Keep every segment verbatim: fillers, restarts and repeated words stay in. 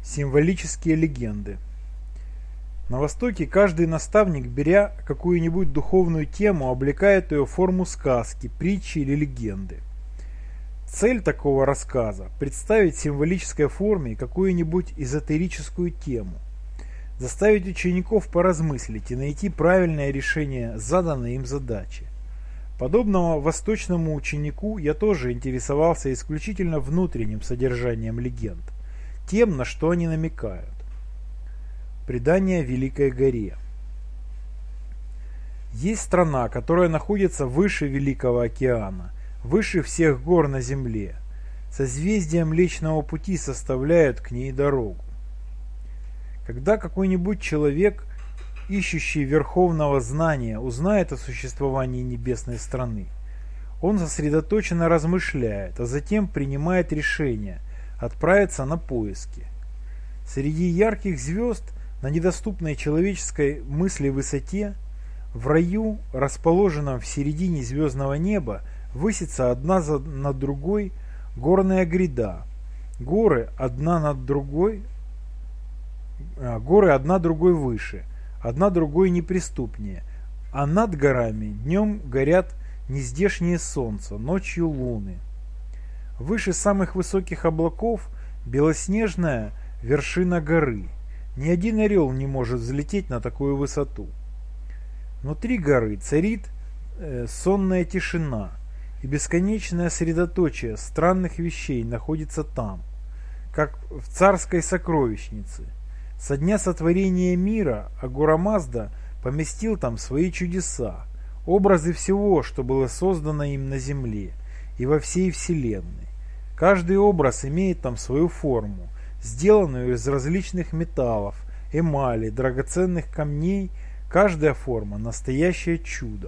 Символические легенды. На Востоке каждый наставник, беря какую-нибудь духовную тему, облекает ее в форму сказки, притчи или легенды. Цель такого рассказа – представить в символической форме какую-нибудь эзотерическую тему, заставить учеников поразмыслить и найти правильное решение заданной им задачи. Подобного восточному ученику я тоже интересовался исключительно внутренним содержанием легенд, тем, на что они намекают. Предание о Великой горе. Есть страна, которая находится выше Великого океана, выше всех гор на земле. Созвездия Млечного Пути составляют к ней дорогу. Когда какой-нибудь человек, ищущий верховного знания, узнает о существовании небесной страны, он сосредоточенно размышляет, а затем принимает решение отправиться на поиски. Среди ярких звезд на недоступной человеческой мысли высоте, в раю, расположенном в середине звездного неба, высится одна за над другой горная гряда. Горы одна над другой, а, горы одна другой выше, одна другой неприступнее, а над горами днем горят нездешние солнца, ночью луны. Выше самых высоких облаков белоснежная вершина горы. Ни один орел не может взлететь на такую высоту. Внутри горы царит э, сонная тишина, и бесконечное средоточие странных вещей находится там, как в царской сокровищнице. Со дня сотворения мира Ахура Мазда поместил там свои чудеса, образы всего, что было создано им на земле и во всей вселенной. Каждый образ имеет там свою форму, сделанную из различных металлов, эмали, драгоценных камней. Каждая форма – настоящее чудо.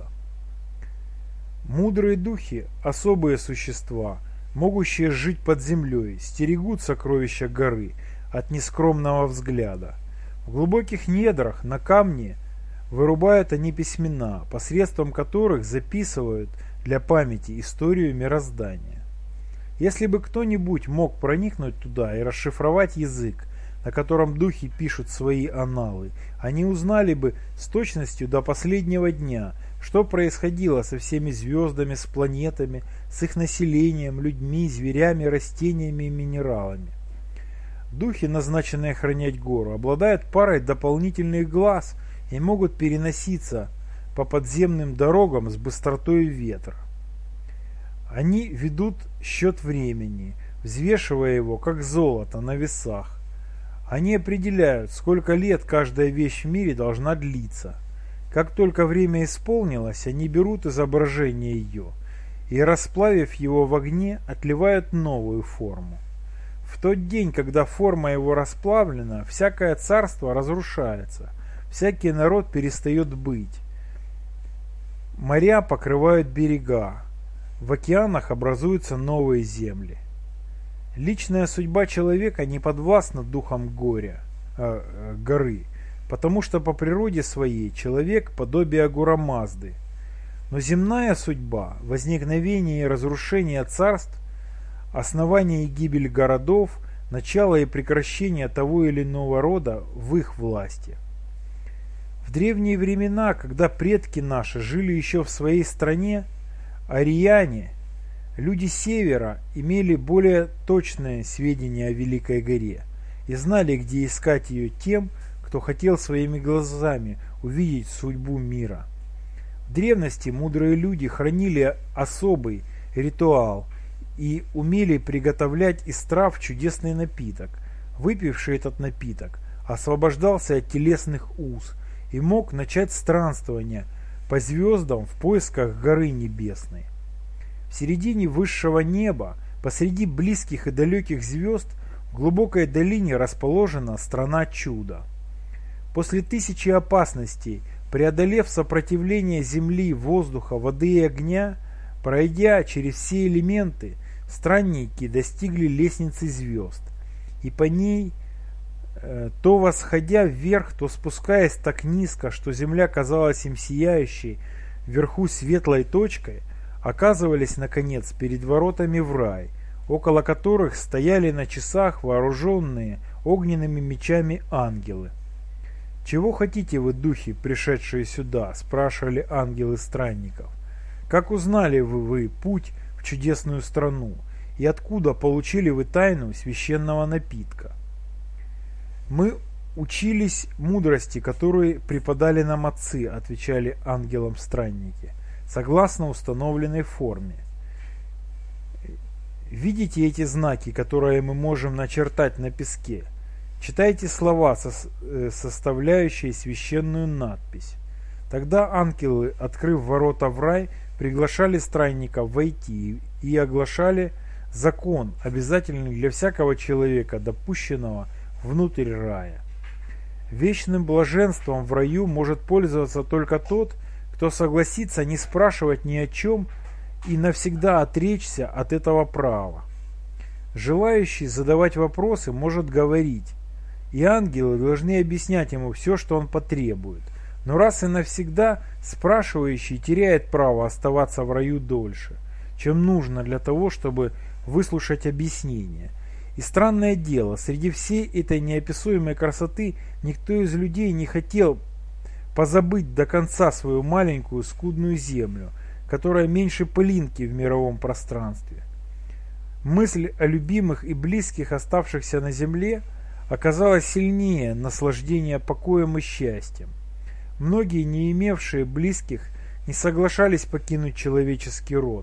Мудрые духи – особые существа, могущие жить под землей, стерегут сокровища горы от нескромного взгляда. В глубоких недрах на камне вырубают они письмена, посредством которых записывают для памяти историю мироздания. Если бы кто-нибудь мог проникнуть туда и расшифровать язык, на котором духи пишут свои анналы, они узнали бы с точностью до последнего дня, что происходило со всеми звездами, с планетами, с их населением, людьми, зверями, растениями и минералами. Духи, назначенные охранять гору, обладают парой дополнительных глаз и могут переноситься по подземным дорогам с быстротой ветра. Они ведут счет времени, взвешивая его, как золото, на весах. Они определяют, сколько лет каждая вещь в мире должна длиться. Как только время исполнилось, они берут изображение ее и, расплавив его в огне, отливают новую форму. В тот день, когда форма его расплавлена, всякое царство разрушается, всякий народ перестает быть. Моря покрывают берега. В океанах образуются новые земли. Личная судьба человека не подвластна духам горя, э, горы, потому что по природе своей человек подобие Ахура Мазды. Но земная судьба, возникновение и разрушение царств, основание и гибель городов, начало и прекращение того или иного рода в их власти. В древние времена, когда предки наши жили еще в своей стране, ариане, люди севера, имели более точные сведения о Великой горе и знали, где искать ее тем, кто хотел своими глазами увидеть судьбу мира. В древности мудрые люди хранили особый ритуал и умели приготовлять из трав чудесный напиток. Выпивший этот напиток освобождался от телесных уз и мог начать странствование по звездам в поисках горы небесной. В середине высшего неба, посреди близких и далеких звезд, в глубокой долине расположена страна чуда. После тысячи опасностей, преодолев сопротивление земли, воздуха, воды и огня, пройдя через все элементы, странники достигли лестницы звезд, и по ней, э, то восходя вверх, то спускаясь так низко, что земля казалась им сияющей вверху светлой точкой, оказывались, наконец, перед воротами в рай, около которых стояли на часах вооруженные огненными мечами ангелы. «Чего хотите вы, духи, пришедшие сюда?» – спрашивали ангелы странников. «Как узнали вы, вы путь в чудесную страну, и откуда получили вы тайну священного напитка?» «Мы учились мудрости, которые преподали нам отцы», – отвечали ангелам странники, согласно установленной форме. «Видите эти знаки, которые мы можем начертать на песке? Читайте слова, составляющие священную надпись». Тогда ангелы, открыв ворота в рай, приглашали странников войти и оглашали закон, обязательный для всякого человека, допущенного внутрь рая. Вечным блаженством в раю может пользоваться только тот, кто согласится не спрашивать ни о чем и навсегда отречься от этого права. Желающий задавать вопросы может говорить, и ангелы должны объяснять ему все, что он потребует. Но раз и навсегда спрашивающий теряет право оставаться в раю дольше, чем нужно для того, чтобы выслушать объяснение. И странное дело, среди всей этой неописуемой красоты никто из людей не хотел позабыть до конца свою маленькую скудную землю, которая меньше пылинки в мировом пространстве. Мысль о любимых и близких, оставшихся на земле, оказалась сильнее наслаждения покоем и счастьем. Многие, не имевшие близких, не соглашались покинуть человеческий род,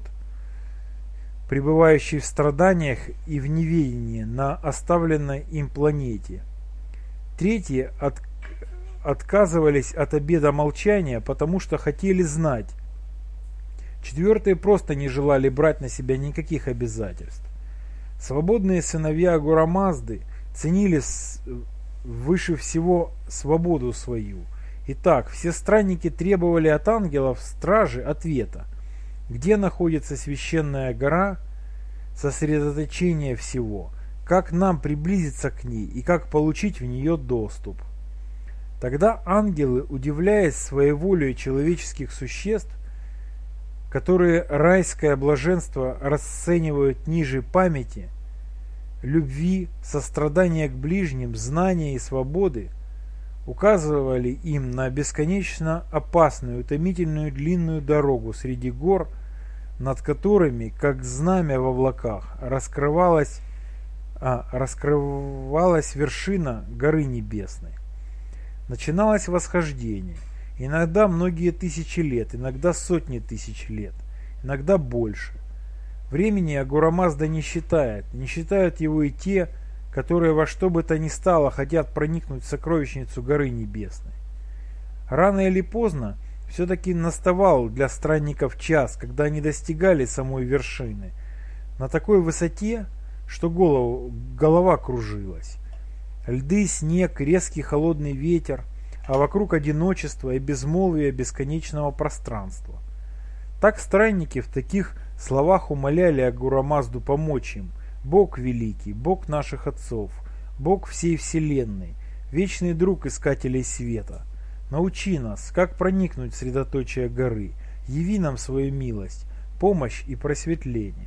пребывающий в страданиях и в неведении на оставленной им планете. Третьи от, отказывались от обета молчания, потому что хотели знать. Четвертые просто не желали брать на себя никаких обязательств. Свободные сыновья Агура Мазды ценили выше всего свободу свою. Итак, все странники требовали от ангелов стражи ответа. Где находится священная гора, сосредоточение всего, как нам приблизиться к ней и как получить в нее доступ. Тогда ангелы, удивляясь своеволию человеческих существ, которые райское блаженство расценивают ниже памяти, любви, сострадания к ближним, знания и свободы, указывали им на бесконечно опасную, утомительную длинную дорогу среди гор, над которыми, как знамя в облаках, раскрывалась, а, раскрывалась вершина горы небесной. Начиналось восхождение, иногда многие тысячи лет, иногда сотни тысяч лет, иногда больше. Времени Агура Мазда не считает, не считают его и те, которые во что бы то ни стало хотят проникнуть в сокровищницу горы небесной. Рано или поздно все-таки наставал для странников час, когда они достигали самой вершины, на такой высоте, что голову, голова кружилась. Льды, снег, резкий холодный ветер, а вокруг одиночество и безмолвие бесконечного пространства. Так странники в таких словах умоляли Агура Мазду помочь им. Бог великий, Бог наших отцов, Бог всей вселенной, вечный друг искателей света. Научи нас, как проникнуть в средоточие горы, яви нам свою милость, помощь и просветление.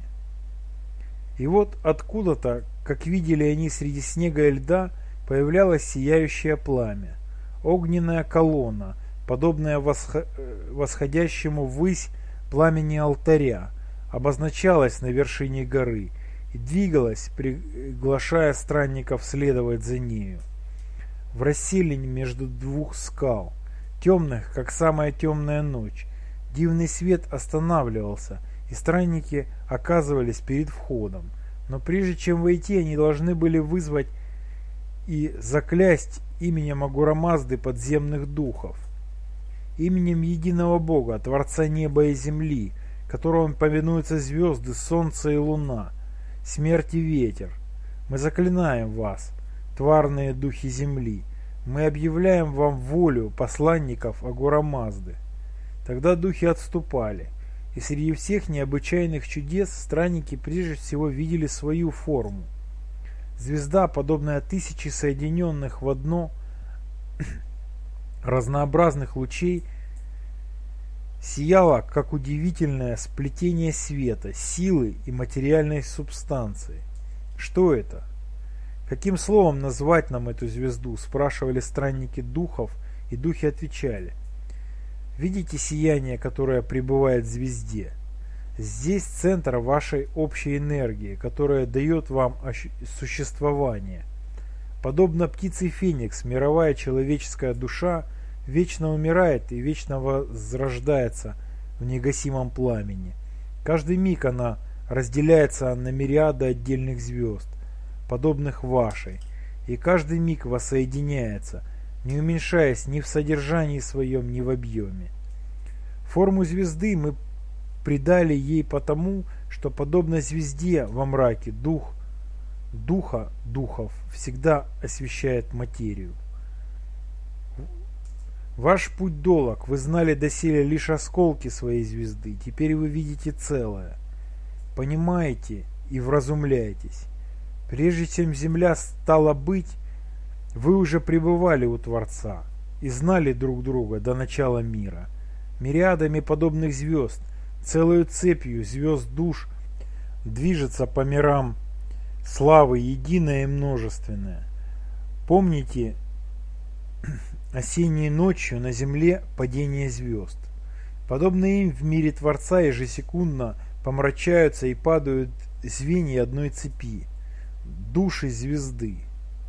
И вот откуда-то, как видели они среди снега и льда, появлялось сияющее пламя, огненная колонна, подобная восхо... восходящему ввысь пламени алтаря, обозначалась на вершине горы и двигалась, приглашая странников следовать за нею. В расселине между двух скал, темных, как самая темная ночь, дивный свет останавливался, и странники оказывались перед входом. Но прежде чем войти, они должны были вызвать и заклясть именем Агура Мазды подземных духов, именем единого Бога, Творца неба и земли, которому повинуются звезды, солнце и луна, смерть и ветер. Мы заклинаем вас, тварные духи земли, мы объявляем вам волю посланников Агура Мазды. Тогда духи отступали, и среди всех необычайных чудес странники прежде всего видели свою форму. Звезда, подобная тысяче соединенных в одно разнообразных лучей, сияла, как удивительное сплетение света, силы и материальной субстанции. Что это? Каким словом назвать нам эту звезду? Спрашивали странники духов, и духи отвечали. Видите сияние, которое пребывает в звезде? Здесь центр вашей общей энергии, которая дает вам существование. Подобно птице Феникс, мировая человеческая душа вечно умирает и вечно возрождается в негасимом пламени. Каждый миг она разделяется на мириады отдельных звезд, подобных вашей, и каждый миг воссоединяется, не уменьшаясь ни в содержании своем, ни в объеме. Форму звезды мы придали ей потому, что подобно звезде во мраке дух духа духов всегда освещает материю. Ваш путь долог, вы знали доселе лишь осколки своей звезды, теперь вы видите целое. Понимаете и вразумляетесь. Прежде чем земля стала быть, вы уже пребывали у Творца и знали друг друга до начала мира. Мириадами подобных звезд, целую цепью звезд душ движется по мирам славы единое и множественное. Помните осенней ночью на земле падение звезд. Подобно им в мире Творца ежесекундно помрачаются и падают звенья одной цепи, души звезды.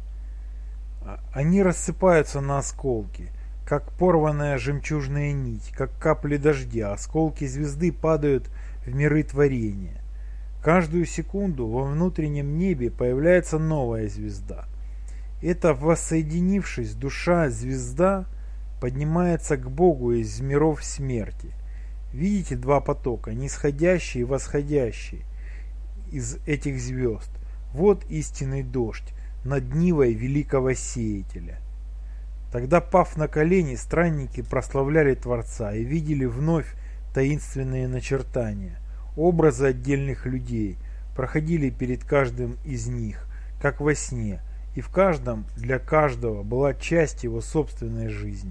Они рассыпаются на осколки, как порванная жемчужная нить, как капли дождя. Осколки звезды падают в миры творения. Каждую секунду во внутреннем небе появляется новая звезда. Эта воссоединившись душа-звезда поднимается к Богу из миров смерти. Видите два потока, нисходящий и восходящий из этих звезд. Вот истинный дождь над нивой великого сеятеля. Тогда, пав на колени, странники прославляли Творца и видели вновь таинственные начертания. Образы отдельных людей проходили перед каждым из них, как во сне, и в каждом для каждого была часть его собственной жизни.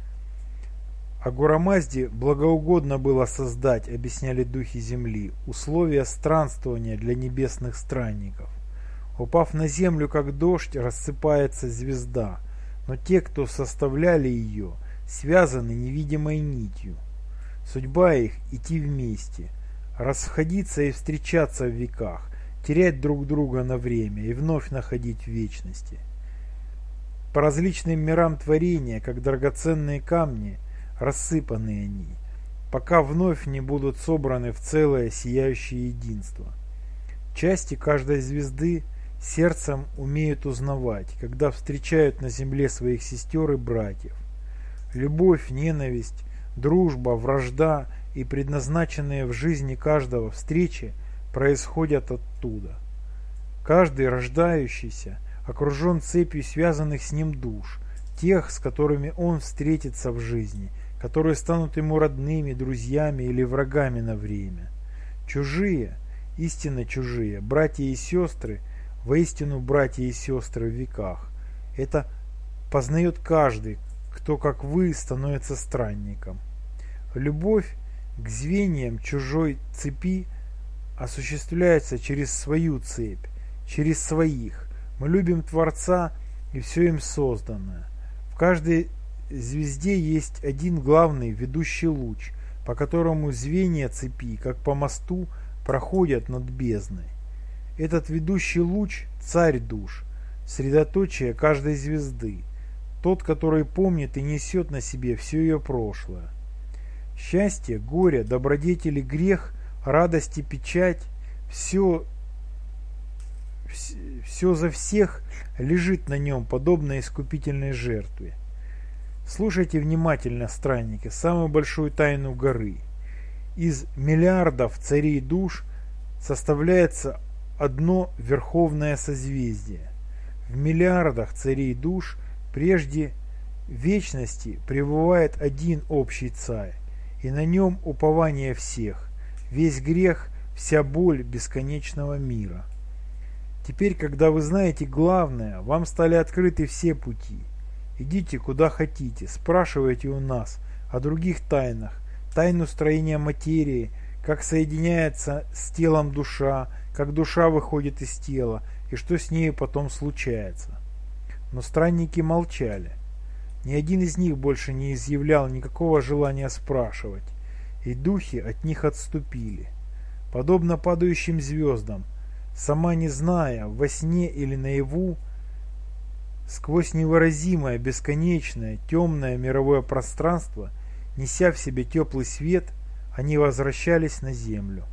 Агура Мазде благоугодно было создать, объясняли духи земли, условия странствования для небесных странников. Упав на землю, как дождь, рассыпается звезда, но те, кто составляли ее, связаны невидимой нитью. Судьба их – идти вместе, расходиться и встречаться в веках, терять друг друга на время и вновь находить в вечности. По различным мирам творения, как драгоценные камни, рассыпаны они, пока вновь не будут собраны в целое сияющее единство. Части каждой звезды сердцем умеют узнавать, когда встречают на земле своих сестер и братьев. Любовь, ненависть, дружба, вражда и предназначенные в жизни каждого встречи происходят оттуда. Каждый рождающийся окружен цепью связанных с ним душ, тех, с которыми он встретится в жизни, которые станут ему родными, друзьями или врагами на время. Чужие, истинно чужие, братья и сестры, воистину братья и сестры в веках. Это познает каждый, кто, как вы, становится странником. Любовь к звеньям чужой цепи осуществляется через свою цепь, через своих. Мы любим Творца и все им созданное. В каждой звезде есть один главный ведущий луч, по которому звенья цепи, как по мосту, проходят над бездной. Этот ведущий луч – царь душ, средоточие каждой звезды, тот, который помнит и несет на себе все ее прошлое. Счастье, горе, добродетели, грех, радость и печать – все, все за всех лежит на нем, подобно искупительной жертве. Слушайте внимательно, странники, самую большую тайну горы. Из миллиардов царей душ составляется одно верховное созвездие. В миллиардах царей душ прежде вечности пребывает один общий царь, и на нем упование всех, весь грех, вся боль бесконечного мира. Теперь, когда вы знаете главное, вам стали открыты все пути. Идите куда хотите, спрашивайте у нас о других тайнах, тайну строения материи, как соединяется с телом душа, как душа выходит из тела и что с нею потом случается. Но странники молчали. Ни один из них больше не изъявлял никакого желания спрашивать, и духи от них отступили. Подобно падающим звездам, сама не зная, во сне или наяву, сквозь невыразимое, бесконечное, темное мировое пространство, неся в себе теплый свет, они возвращались на землю.